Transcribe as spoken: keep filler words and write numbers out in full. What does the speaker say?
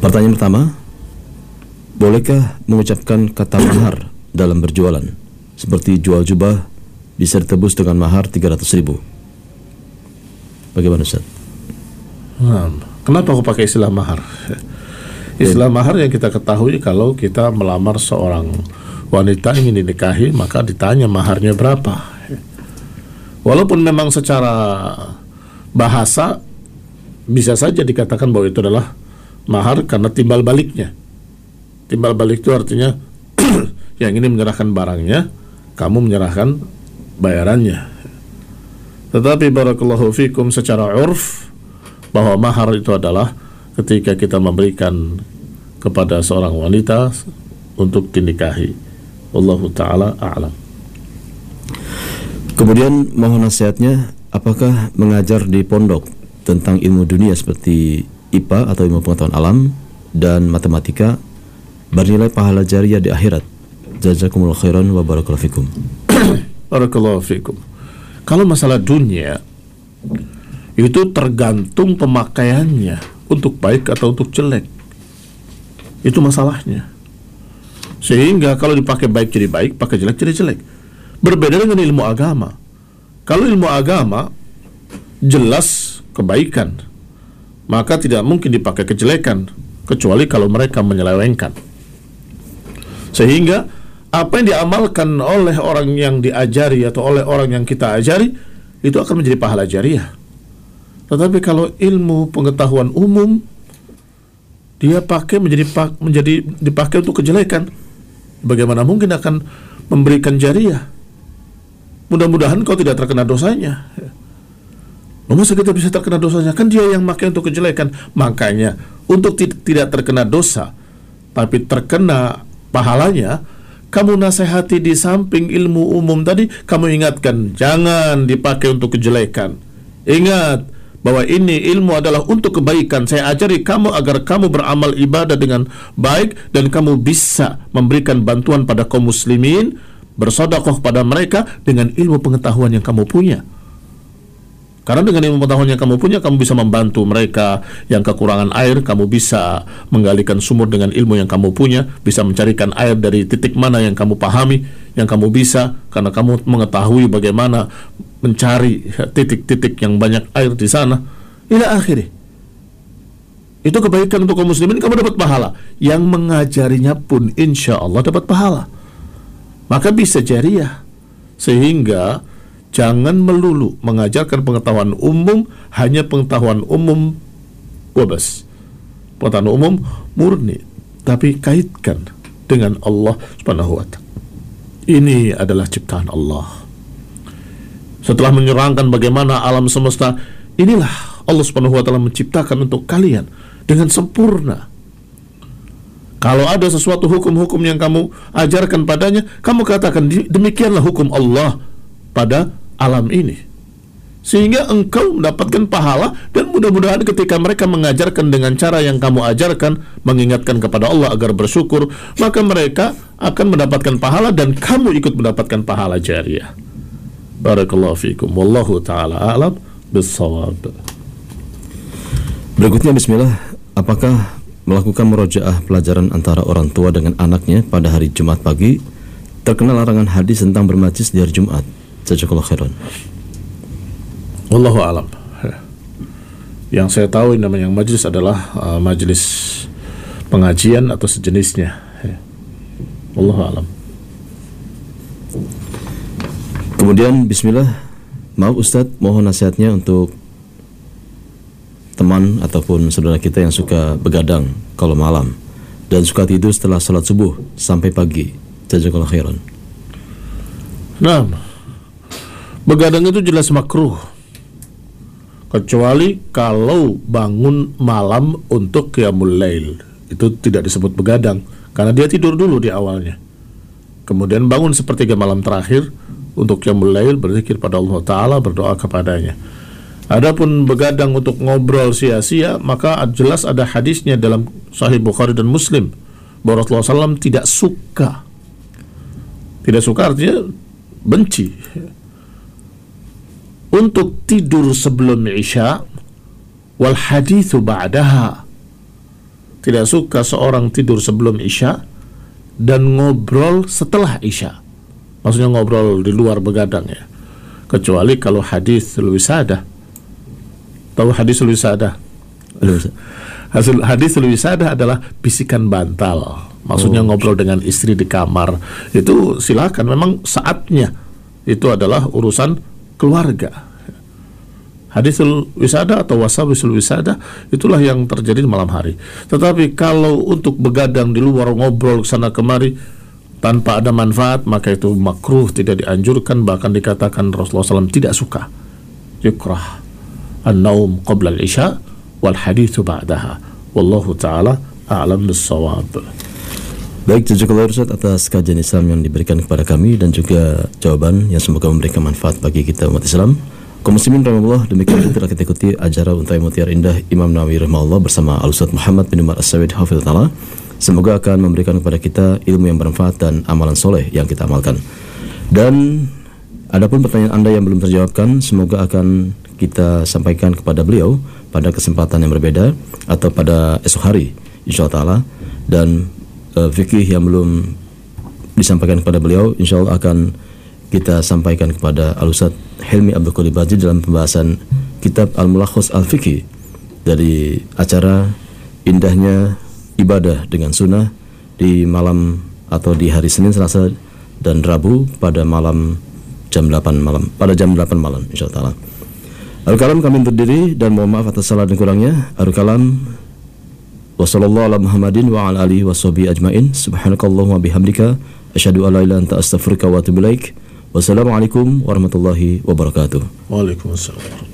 Pertanyaan pertama, bolehkah mengucapkan kata mahar dalam berjualan? Seperti jual jubah bisa ditebus dengan mahar tiga ratus ribu. Bagaimana Ustaz? Nah, kenapa aku pakai istilah mahar? Istilah mahar yang kita ketahui kalau kita melamar seorang wanita ingin dinikahi, maka ditanya maharnya berapa. Walaupun memang secara bahasa bisa saja dikatakan bahwa itu adalah mahar karena timbal baliknya. Timbal balik itu artinya yang ini menyerahkan barangnya, kamu menyerahkan bayarannya. Tetapi barakallahu fikum, secara urf bahwa mahar itu adalah ketika kita memberikan kepada seorang wanita untuk dinikahi. Wallahu ta'ala a'lam. Kemudian mohon nasihatnya, apakah mengajar di pondok tentang ilmu dunia seperti I P A atau ilmu pengetahuan alam dan matematika bernilai pahala jariah di akhirat? Jazakumullah khairan wa barakallahu fikum. Barakallahu fikum. Kalau masalah dunia itu tergantung pemakaiannya, untuk baik atau untuk jelek. Itu masalahnya. Sehingga kalau dipakai baik jadi baik, pakai jelek jadi jelek. Berbeda dengan ilmu agama. Kalau ilmu agama jelas kebaikan, maka tidak mungkin dipakai kejelekan, kecuali kalau mereka menyelewengkan. Sehingga apa yang diamalkan oleh orang yang diajari atau oleh orang yang kita ajari itu akan menjadi pahala jariah. Tetapi kalau ilmu pengetahuan umum dia pakai menjadi menjadi dipakai untuk kejelekan, bagaimana mungkin akan memberikan jariah? Mudah-mudahan kau tidak terkena dosanya. Masa kita bisa terkena dosanya? Kan dia yang pakai untuk kejelekan. Makanya untuk t- tidak terkena dosa tapi terkena pahalanya, kamu nasihati di samping ilmu umum tadi, kamu ingatkan jangan dipakai untuk kejelekan. Ingat bahwa ini ilmu adalah untuk kebaikan. Saya ajari kamu agar kamu beramal ibadah dengan baik dan kamu bisa memberikan bantuan pada kaum muslimin, bersedekah pada mereka dengan ilmu pengetahuan yang kamu punya. Karena dengan ilmu pengetahuan yang kamu punya, kamu bisa membantu mereka yang kekurangan air, kamu bisa menggalikan sumur dengan ilmu yang kamu punya, bisa mencarikan air dari titik mana yang kamu pahami, yang kamu bisa, karena kamu mengetahui bagaimana mencari titik-titik yang banyak air di sana. Ila akhirnya. Itu kebaikan untuk kaum muslimin, kamu dapat pahala. Yang mengajarinya pun insya Allah dapat pahala. Maka bisa jariah. Sehingga jangan melulu mengajarkan pengetahuan umum, hanya pengetahuan umum wabas, pengetahuan umum murni, tapi kaitkan dengan Allah subhanahu wa ta'ala. Ini adalah ciptaan Allah. Setelah menyerangkan bagaimana alam semesta, inilah Allah subhanahu wa ta'ala menciptakan untuk kalian dengan sempurna. Kalau ada sesuatu hukum-hukum yang kamu ajarkan padanya, kamu katakan demikianlah hukum Allah pada alam ini, sehingga engkau mendapatkan pahala. Dan mudah-mudahan ketika mereka mengajarkan dengan cara yang kamu ajarkan, mengingatkan kepada Allah agar bersyukur, maka mereka akan mendapatkan pahala dan kamu ikut mendapatkan pahala jariah. Barakallahu fikum, wallahu ta'ala a'lam bis-shawab. Berikutnya bismillah, apakah melakukan murojaah pelajaran antara orang tua dengan anaknya pada hari Jumat pagi terkena larangan hadis tentang bermajlis di hari Jumat? Jazakallahu khairan. Wallahu a'lam. Yang saya tahu namanya majlis adalah uh, majlis pengajian atau sejenisnya. Wallahu a'lam. Kemudian bismillah, maaf Ustadz, mohon nasihatnya untuk teman ataupun saudara kita yang suka begadang kalau malam dan suka tidur setelah salat subuh sampai pagi. Jazakallahu khairan. Nah, begadang itu jelas makruh, kecuali kalau bangun malam untuk qiyamul lail. Itu tidak disebut begadang, karena dia tidur dulu di awalnya, kemudian bangun sepertiga malam terakhir untuk qiyamul lail, berzikir pada Allah Ta'ala, berdoa kepadanya. Adapun begadang untuk ngobrol sia-sia, maka jelas ada hadisnya dalam Sahih Bukhari dan Muslim bahwa Rasulullah shallallahu alaihi wasallam tidak suka. Tidak suka artinya benci untuk tidur sebelum Isya wal hadithu ba'daha, tidak suka seorang tidur sebelum Isya dan ngobrol setelah Isya. Maksudnya ngobrol di luar begadang ya. Kecuali kalau haditsul wisadah. Tahu haditsul wisadah? Hasil haditsul wisadah adalah bisikan bantal. Maksudnya oh. ngobrol dengan istri di kamar. Itu silakan, memang saatnya. Itu adalah urusan keluarga. Haditsul wisada atau wasawisul wisada itulah yang terjadi di malam hari. Tetapi kalau untuk begadang di luar, ngobrol kesana kemari tanpa ada manfaat, maka itu makruh, tidak dianjurkan, bahkan dikatakan Rasulullah shallallahu alaihi wasallam tidak suka. Yukrah an-naum qabla al-isya wal hadithu ba'daha. Wallahu ta'ala a'lam bis-shawab. Baik, jazakallahu Ustaz atas kajian Islam yang diberikan kepada kami dan juga jawaban yang semoga memberikan manfaat bagi kita umat Islam. Kaum muslimin rahimahullah, demikian telah kita ikuti acara Untai Mutiara Indah Imam Nawawi rahimahullah bersama Al-Ustaz Muhammad bin Umar As-Sawid hafizahullah. Semoga akan memberikan kepada kita ilmu yang bermanfaat dan amalan soleh yang kita amalkan. Dan adapun pertanyaan Anda yang belum terjawabkan, semoga akan kita sampaikan kepada beliau pada kesempatan yang berbeda atau pada esok hari insyaallah taala. Dan uh, fikih yang belum disampaikan kepada beliau insyaallah akan kita sampaikan kepada Al-Ustaz Hilmi Abdul Qadir Baji dalam pembahasan kitab Al-Mulakhas Al-Fiqhi dari acara Indahnya Ibadah dengan Sunnah di malam atau di hari Senin, Selasa dan Rabu pada malam jam delapan malam pada jam delapan malam insyaallah taala. Al kalam kami undur diri dan mohon maaf atas salah dan kurangnya. Al kalam wa sallallahu ala Muhammadin wa ala alihi washabihi ajmain. Subhanakallahumma bihamdika asyhadu an la ilaha illa anta astaghfiruka wa atubu ilaik. Wassalamualaikum warahmatullahi wabarakatuh. Waalaikumsalam.